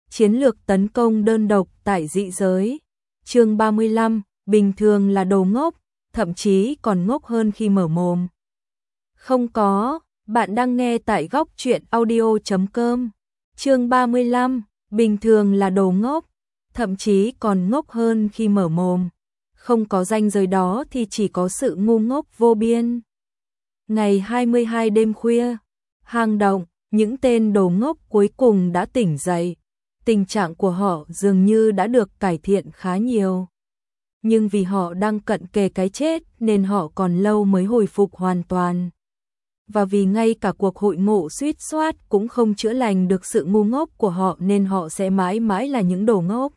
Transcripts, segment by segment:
Chiến lược tấn công đơn độc tại dị giới. Chương 35, bình thường là đồ ngốc, thậm chí còn ngốc hơn khi mở mồm. Không có, bạn đang nghe tại góc truyện audio.com. Chương 35, bình thường là đồ ngốc, thậm chí còn ngốc hơn khi mở mồm. Không có ranh giới đó thì chỉ có sự ngu ngốc vô biên. Ngày 22 đêm khuya, hang động, những tên đồ ngốc cuối cùng đã tỉnh dậy. Tình trạng của họ dường như đã được cải thiện khá nhiều. Nhưng vì họ đang cận kề cái chết nên họ còn lâu mới hồi phục hoàn toàn. Và vì ngay cả cuộc hội ngộ suýt soát cũng không chữa lành được sự ngu ngốc của họ nên họ sẽ mãi mãi là những đồ ngốc.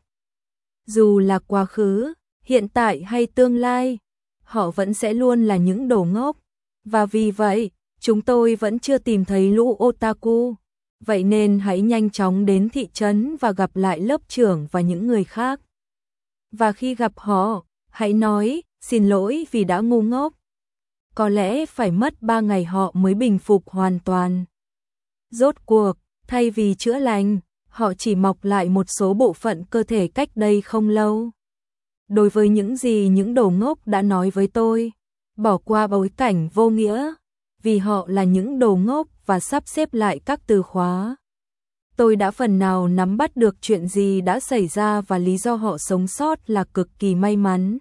Dù là quá khứ, hiện tại hay tương lai, họ vẫn sẽ luôn là những đồ ngốc. Và vì vậy, chúng tôi vẫn chưa tìm thấy lũ otaku. Vậy nên hãy nhanh chóng đến thị trấn và gặp lại lớp trưởng và những người khác. Và khi gặp họ, hãy nói, xin lỗi vì đã ngu ngốc. Có lẽ phải mất 3 ngày họ mới bình phục hoàn toàn. Rốt cuộc, thay vì chữa lành, họ chỉ mọc lại một số bộ phận cơ thể cách đây không lâu. Đối với những gì những đồ ngốc đã nói với tôi, bỏ qua bối cảnh vô nghĩa, vì họ là những đồ ngốc và sắp xếp lại các từ khóa. Tôi đã phần nào nắm bắt được chuyện gì đã xảy ra và lý do họ sống sót là cực kỳ may mắn,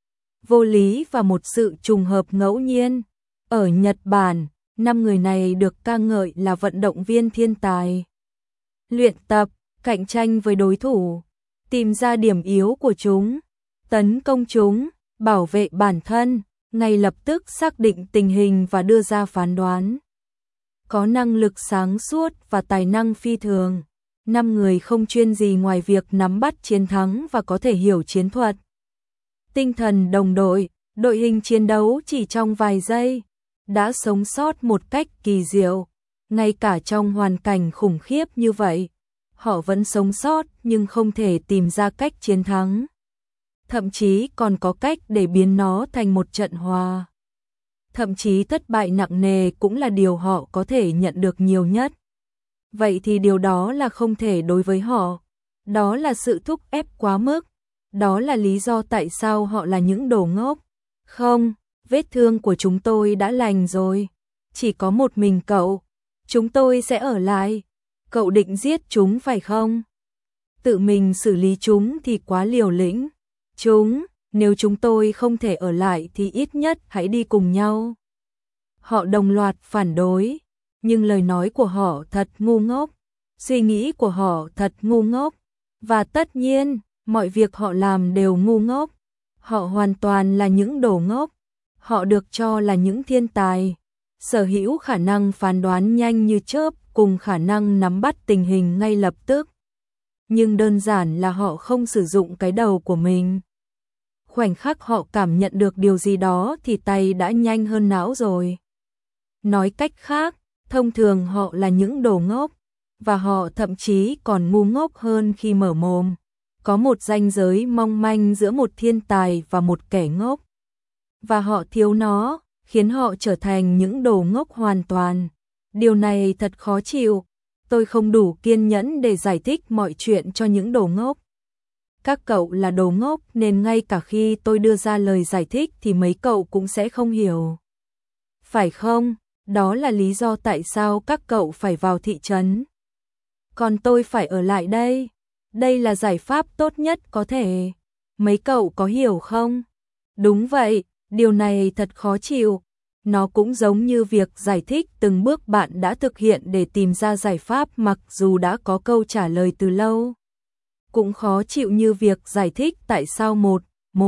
vô lý và một sự trùng hợp ngẫu nhiên. Ở Nhật Bản, 5 người này được ca ngợi là vận động viên thiên tài. Luyện tập, cạnh tranh với đối thủ, tìm ra điểm yếu của chúng, tấn công chúng, bảo vệ bản thân, ngay lập tức xác định tình hình và đưa ra phán đoán. Có năng lực sáng suốt và tài năng phi thường. 5 người không chuyên gì ngoài việc nắm bắt chiến thắng và có thể hiểu chiến thuật. Tinh thần đồng đội, đội hình chiến đấu chỉ trong vài giây, đã sống sót một cách kỳ diệu. Ngay cả trong hoàn cảnh khủng khiếp như vậy, họ vẫn sống sót nhưng không thể tìm ra cách chiến thắng. Thậm chí còn có cách để biến nó thành một trận hòa. Thậm chí thất bại nặng nề cũng là điều họ có thể nhận được nhiều nhất. Vậy thì điều đó là không thể đối với họ. Đó là sự thúc ép quá mức. Đó là lý do tại sao họ là những đồ ngốc. Không, vết thương của chúng tôi đã lành rồi. Chỉ có một mình cậu. Chúng tôi sẽ ở lại. Cậu định giết chúng phải không? Tự mình xử lý chúng thì quá liều lĩnh. Nếu chúng tôi không thể ở lại thì ít nhất hãy đi cùng nhau. Họ đồng loạt phản đối, nhưng lời nói của họ thật ngu ngốc, suy nghĩ của họ thật ngu ngốc, và tất nhiên, mọi việc họ làm đều ngu ngốc. Họ hoàn toàn là những đồ ngốc, họ được cho là những thiên tài, sở hữu khả năng phán đoán nhanh như chớp cùng khả năng nắm bắt tình hình ngay lập tức. Nhưng đơn giản là họ không sử dụng cái đầu của mình. Khoảnh khắc họ cảm nhận được điều gì đó thì tay đã nhanh hơn não rồi. Nói cách khác, thông thường họ là những đồ ngốc, và họ thậm chí còn ngu ngốc hơn khi mở mồm. Có một ranh giới mong manh giữa một thiên tài và một kẻ ngốc. Và họ thiếu nó, khiến họ trở thành những đồ ngốc hoàn toàn. Điều này thật khó chịu. Tôi không đủ kiên nhẫn để giải thích mọi chuyện cho những đồ ngốc. Các cậu là đồ ngốc nên ngay cả khi tôi đưa ra lời giải thích thì mấy cậu cũng sẽ không hiểu. Phải không? Đó là lý do tại sao các cậu phải vào thị trấn. Còn tôi phải ở lại đây. Đây là giải pháp tốt nhất có thể. Mấy cậu có hiểu không? Đúng vậy, điều này thật khó chịu. Nó cũng giống như việc giải thích từng bước bạn đã thực hiện để tìm ra giải pháp mặc dù đã có câu trả lời từ lâu. Cũng khó chịu như việc giải thích tại sao 1,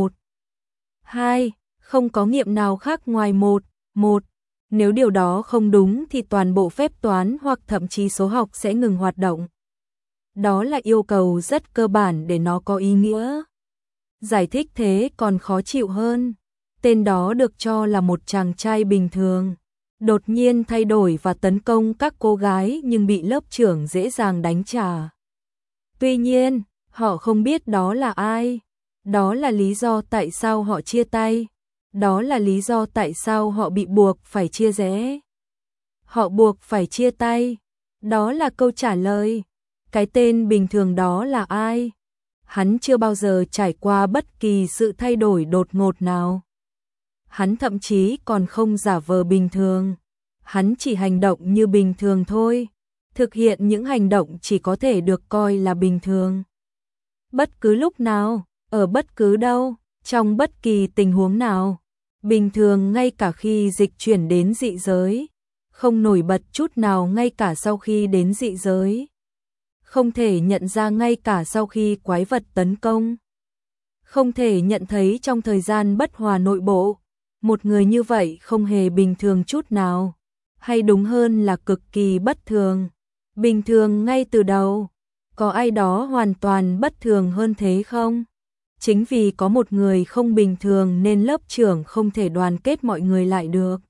2, không có nghiệm nào khác ngoài 1. Nếu điều đó không đúng thì toàn bộ phép toán hoặc thậm chí số học sẽ ngừng hoạt động. Đó là yêu cầu rất cơ bản để nó có ý nghĩa. Giải thích thế còn khó chịu hơn. Tên đó được cho là một chàng trai bình thường, đột nhiên thay đổi và tấn công các cô gái nhưng bị lớp trưởng dễ dàng đánh trả. Tuy nhiên, họ không biết đó là ai. Đó là lý do tại sao họ chia tay. Đó là lý do tại sao họ bị buộc phải chia rẽ. Họ buộc phải chia tay. Đó là câu trả lời. Cái tên bình thường đó là ai? Hắn chưa bao giờ trải qua bất kỳ sự thay đổi đột ngột nào. Hắn thậm chí còn không giả vờ bình thường. Hắn chỉ hành động như bình thường thôi. Thực hiện những hành động chỉ có thể được coi là bình thường. Bất cứ lúc nào, ở bất cứ đâu, trong bất kỳ tình huống nào. Bình thường ngay cả khi dịch chuyển đến dị giới. Không nổi bật chút nào ngay cả sau khi đến dị giới. Không thể nhận ra ngay cả sau khi quái vật tấn công. Không thể nhận thấy trong thời gian bất hòa nội bộ. Một người như vậy không hề bình thường chút nào. Hay đúng hơn là cực kỳ bất thường. Bình thường ngay từ đầu. Có ai đó hoàn toàn bất thường hơn thế không? Chính vì có một người không bình thường nên lớp trưởng không thể đoàn kết mọi người lại được.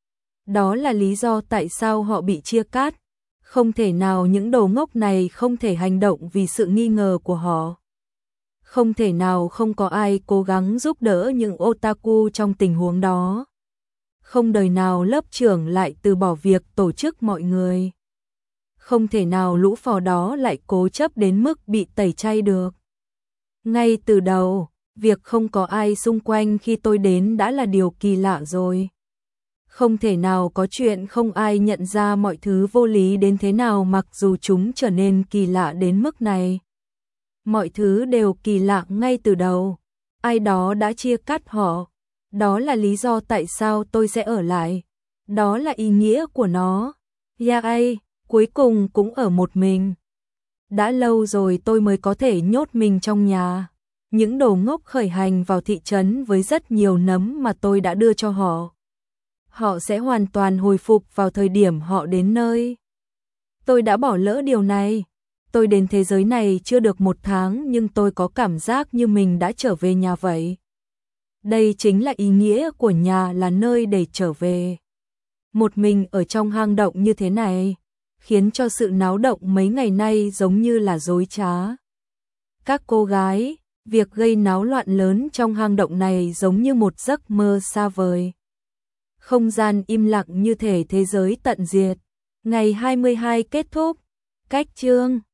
Đó là lý do tại sao họ bị chia cắt. Không thể nào những đồ ngốc này không thể hành động vì sự nghi ngờ của họ. Không thể nào không có ai cố gắng giúp đỡ những otaku trong tình huống đó. Không đời nào lớp trưởng lại từ bỏ việc tổ chức mọi người. Không thể nào lũ phò đó lại cố chấp đến mức bị tẩy chay được. Ngay từ đầu, việc không có ai xung quanh khi tôi đến đã là điều kỳ lạ rồi. Không thể nào có chuyện không ai nhận ra mọi thứ vô lý đến thế nào mặc dù chúng trở nên kỳ lạ đến mức này. Mọi thứ đều kỳ lạ ngay từ đầu. Ai đó đã chia cắt họ. Đó là lý do tại sao tôi sẽ ở lại. Đó là ý nghĩa của nó. Yae, cuối cùng cũng ở một mình. Đã lâu rồi tôi mới có thể nhốt mình trong nhà. Những đồ ngốc khởi hành vào thị trấn với rất nhiều nấm mà tôi đã đưa cho họ. Họ sẽ hoàn toàn hồi phục vào thời điểm họ đến nơi. Tôi đã bỏ lỡ điều này. Tôi đến thế giới này chưa được 1 tháng nhưng tôi có cảm giác như mình đã trở về nhà vậy. Đây chính là ý nghĩa của nhà, là nơi để trở về. Một mình ở trong hang động như thế này, khiến cho sự náo động mấy ngày nay giống như là dối trá. Các cô gái, việc gây náo loạn lớn trong hang động này giống như một giấc mơ xa vời. Không gian im lặng như thể thế giới tận diệt. Ngày 22 kết thúc. Cách chương